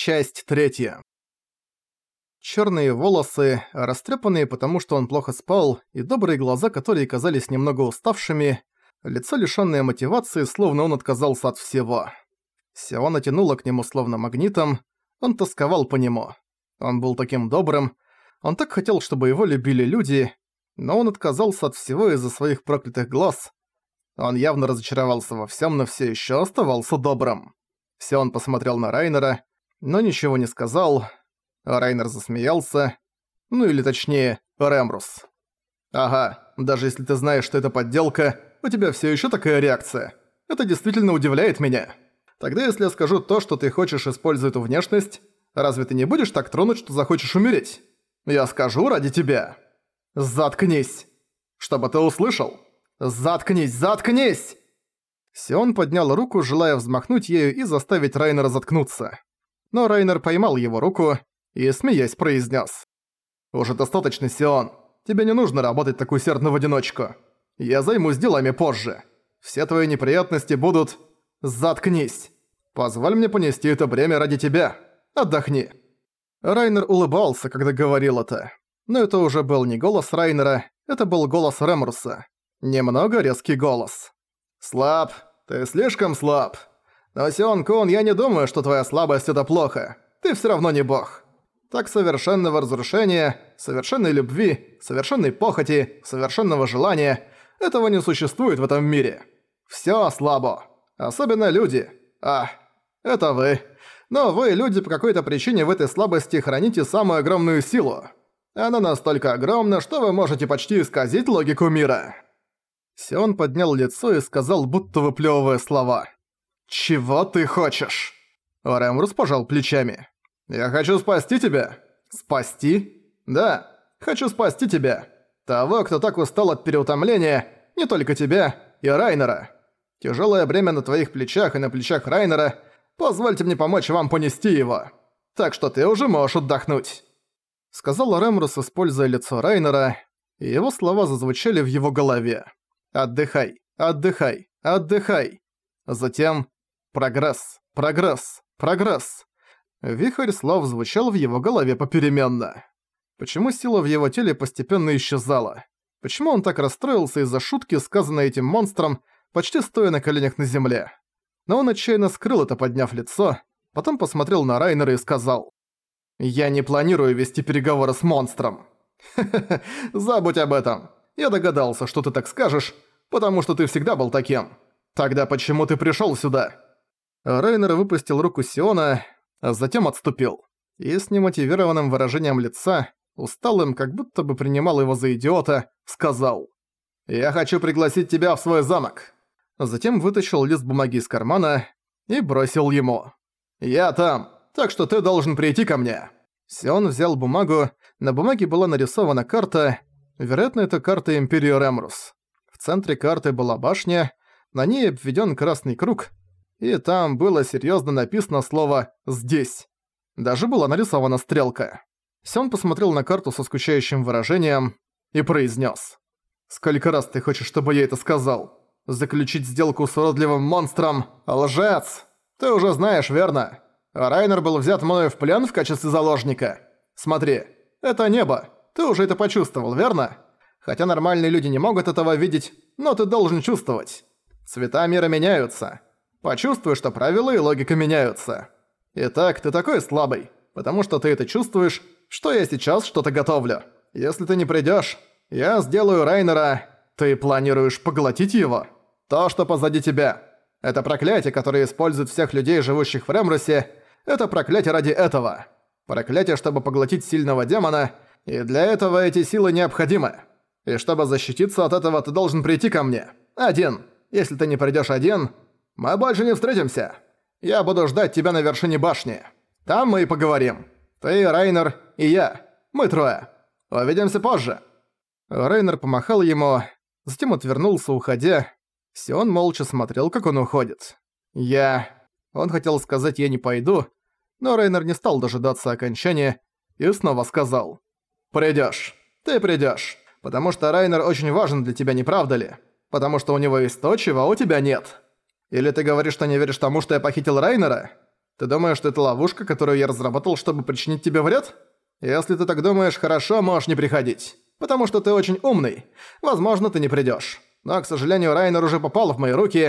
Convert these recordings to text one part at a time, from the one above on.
Часть 3. Черные волосы, растрепанные потому, что он плохо спал, и добрые глаза, которые казались немного уставшими, лицо, лишённое мотивации, словно он отказался от всего. Сиона тянула к нему словно магнитом, он тосковал по нему. Он был таким добрым, он так хотел, чтобы его любили люди, но он отказался от всего из-за своих проклятых глаз. Он явно разочаровался во всем, но все еще оставался добрым. Сион посмотрел на Райнера, но ничего не сказал. Райнер засмеялся. Ну или точнее, Ремрус. «Ага, даже если ты знаешь, что это подделка, у тебя все еще такая реакция. Это действительно удивляет меня. Тогда если я скажу то, что ты хочешь, используя эту внешность, разве ты не будешь так тронут, что захочешь умереть? Я скажу ради тебя. Заткнись. Чтобы ты услышал. Заткнись, заткнись!» Сион поднял руку, желая взмахнуть ею и заставить Райнера заткнуться. Но Райнер поймал его руку и, смеясь, произнес: «Уже достаточно, Сион. Тебе не нужно работать так усердно в одиночку. Я займусь делами позже. Все твои неприятности будут... Заткнись. Позволь мне понести это бремя ради тебя. Отдохни». Райнер улыбался, когда говорил это. Но это уже был не голос Райнера, это был голос Ремруса. Немного резкий голос. «Слаб. Ты слишком слаб. Но, Сион-кун, я не думаю, что твоя слабость – это плохо. Ты всё равно не бог. Так совершенного разрушения, совершенной любви, совершенной похоти, совершенного желания – этого не существует в этом мире. Всё слабо. Особенно люди. Это вы. Но вы, люди, по какой-то причине в этой слабости храните самую огромную силу. Она настолько огромна, что вы можете почти исказить логику мира». Сион поднял лицо и сказал, будто выплёвывая слова: «Чего ты хочешь?» Ремрус пожал плечами. «Я хочу спасти тебя». «Спасти?» «Да, хочу спасти тебя. Того, кто так устал от переутомления, не только тебя, и Райнера. Тяжёлое бремя на твоих плечах и на плечах Райнера. Позвольте мне помочь вам понести его. Так что ты уже можешь отдохнуть», — сказал Ремрус, используя лицо Райнера, и его слова зазвучали в его голове. «Отдыхай, отдыхай, отдыхай». Затем «прогресс, прогресс, прогресс». Вихрь слов звучал в его голове попеременно. Почему сила в его теле постепенно исчезала? Почему он так расстроился из-за шутки, сказанной этим монстром, почти стоя на коленях на земле? Но он отчаянно скрыл это, подняв лицо, потом посмотрел на Райнера и сказал: «Я не планирую вести переговоры с монстром». «Ха-ха-ха, забудь об этом. Я догадался, что ты так скажешь, потому что ты всегда был таким. Тогда почему ты пришёл сюда?» Райнер выпустил руку Сиона, а затем отступил. И с немотивированным выражением лица, усталым, как будто бы принимал его за идиота, сказал: «Я хочу пригласить тебя в свой замок». Затем вытащил лист бумаги из кармана и бросил ему. «Я там, так что ты должен прийти ко мне». Сион взял бумагу, на бумаге была нарисована карта, вероятно, это карта Империи Ремрус. В центре карты была башня, на ней обведен красный круг, и там было серьезно написано слово «здесь». Даже была нарисована стрелка. Сион посмотрел на карту со скучающим выражением и произнес: «Сколько раз ты хочешь, чтобы я это сказал? Заключить сделку с уродливым монстром? Лжец! Ты уже знаешь, верно? Райнер был взят мною в плен в качестве заложника. Смотри, это небо. Ты уже это почувствовал, верно? Хотя нормальные люди не могут этого видеть, но ты должен чувствовать. Цвета мира меняются. Почувствуй, что правила и логика меняются. Итак, ты такой слабый, потому что ты это чувствуешь, что я сейчас что-то готовлю. Если ты не придёшь, я сделаю Райнера. Ты планируешь поглотить его? То, что позади тебя. Это проклятие, которое использует всех людей, живущих в Ремрусе. Это проклятие ради этого. Проклятие, чтобы поглотить сильного демона, и для этого эти силы необходимы. И чтобы защититься от этого, ты должен прийти ко мне. Один. Если ты не придёшь один, мы больше не встретимся. Я буду ждать тебя на вершине башни. Там мы и поговорим. Ты, Райнер и я. Мы трое. Увидимся позже». Райнер помахал ему, затем отвернулся, уходя. Сион молча смотрел, как он уходит. Он хотел сказать «я не пойду», но Райнер не стал дожидаться окончания и снова сказал: «Придёшь. Ты придёшь. Потому что Райнер очень важен для тебя, не правда ли? Потому что у него есть то, чего у тебя нет. Или ты говоришь, что не веришь тому, что я похитил Райнера? Ты думаешь, что это ловушка, которую я разработал, чтобы причинить тебе вред? Если ты так думаешь, хорошо, можешь не приходить. Потому что ты очень умный. Возможно, ты не придёшь. Но, к сожалению, Райнер уже попал в мои руки».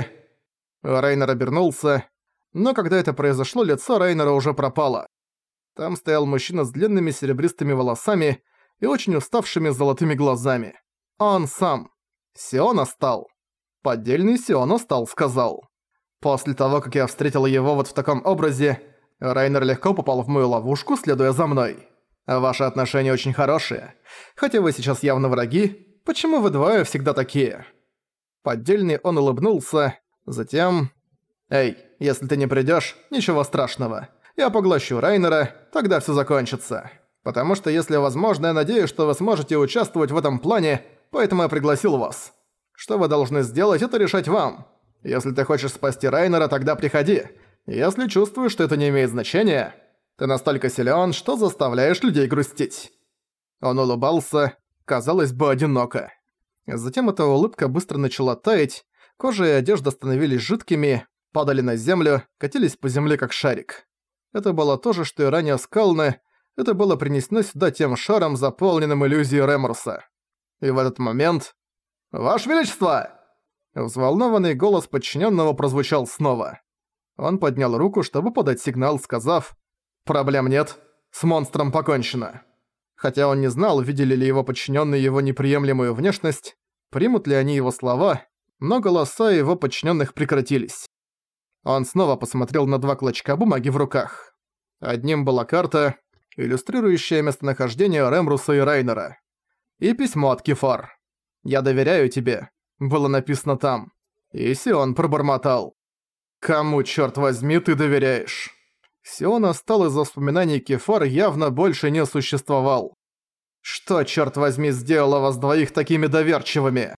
Райнер обернулся, но когда это произошло, лицо Райнера уже пропало. Там стоял мужчина с длинными серебристыми волосами и очень уставшими золотыми глазами. Он сам. Сиона стал. Поддельный Сиона стал, сказал. После того, как я встретил его вот в таком образе, Райнер легко попал в мою ловушку, следуя за мной. Ваши отношения очень хорошие. Хотя вы сейчас явно враги, почему вы двое всегда такие? Поддельный он улыбнулся, затем... «Эй, если ты не придёшь, ничего страшного. Я поглощу Райнера, тогда всё закончится. Потому что, если возможно, я надеюсь, что вы сможете участвовать в этом плане, поэтому я пригласил вас. Что вы должны сделать, это решать вам. Если ты хочешь спасти Райнера, тогда приходи. Если чувствуешь, что это не имеет значения, ты настолько силён, что заставляешь людей грустить». Он улыбался, казалось бы, одиноко. Затем эта улыбка быстро начала таять, кожа и одежда становились жидкими, падали на землю, катились по земле как шарик. Это было то же, что и ранее Скалны, это было принесено сюда тем шаром, заполненным иллюзией Ремруса. И в этот момент... «Ваше Величество!» Взволнованный голос подчиненного прозвучал снова. Он поднял руку, чтобы подать сигнал, сказав: «Проблем нет, с монстром покончено». Хотя он не знал, видели ли его подчиненные его неприемлемую внешность, примут ли они его слова, но голоса его подчиненных прекратились. Он снова посмотрел на два клочка бумаги в руках. Одним была карта, иллюстрирующая местонахождение Ремруса и Райнера. И письмо от Кефар. «Я доверяю тебе», было написано там. И Сион пробормотал: «Кому, чёрт возьми, ты доверяешь?» Сион остал из воспоминаний Кефар явно больше не существовал. «Что, чёрт возьми, сделало вас двоих такими доверчивыми?»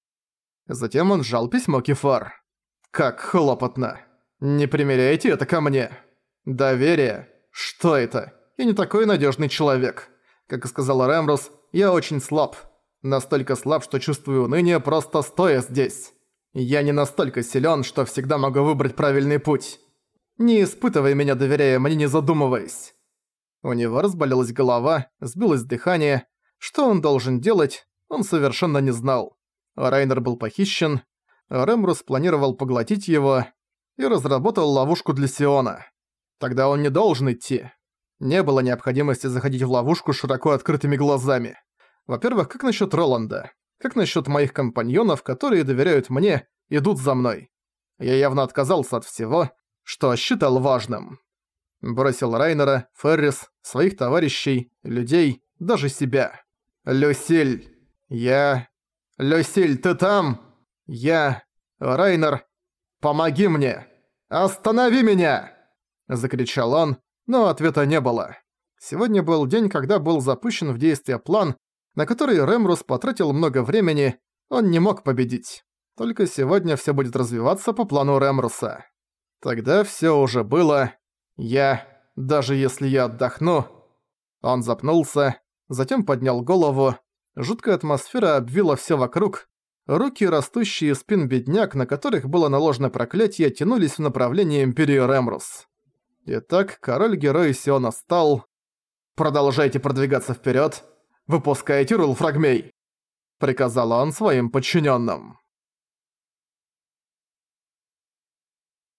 Затем он сжал письмо Кефар. «Как хлопотно. Не примеряйте это ко мне. Доверие? Что это? Я не такой надежный человек. Как и сказал Ремрус, я очень слаб. Настолько слаб, что чувствую уныние, просто стоя здесь. Я не настолько силен, что всегда могу выбрать правильный путь. Не испытывай меня, доверяя мне, не задумываясь». У него разболелась голова, сбилось дыхание. Что он должен делать, он совершенно не знал. Райнер был похищен, Ремрус планировал поглотить его и разработал ловушку для Сиона. Тогда он не должен идти. Не было необходимости заходить в ловушку широко открытыми глазами. Во-первых, как насчет Роланда? Как насчет моих компаньонов, которые доверяют мне, идут за мной? Я явно отказался от всего, что считал важным. Бросил Райнера, Феррис, своих товарищей, людей, даже себя. «Люсиль! Люсиль, ты там? Райнер, помоги мне! Останови меня!» Закричал он, но ответа не было. Сегодня был день, когда был запущен в действие план, на который Ремрус потратил много времени, он не мог победить. Только сегодня всё будет развиваться по плану Ремруса. Тогда всё уже было. Даже если я отдохну... Он запнулся, затем поднял голову. Жуткая атмосфера обвила всё вокруг. Руки, растущие из спин бедняк, на которых было наложено проклятие, тянулись в направлении Империи Ремрус. Итак, король-герой Сиона стал... «Продолжайте продвигаться вперёд. Выпускайте Рулфрагмей», — приказал он своим подчиненным.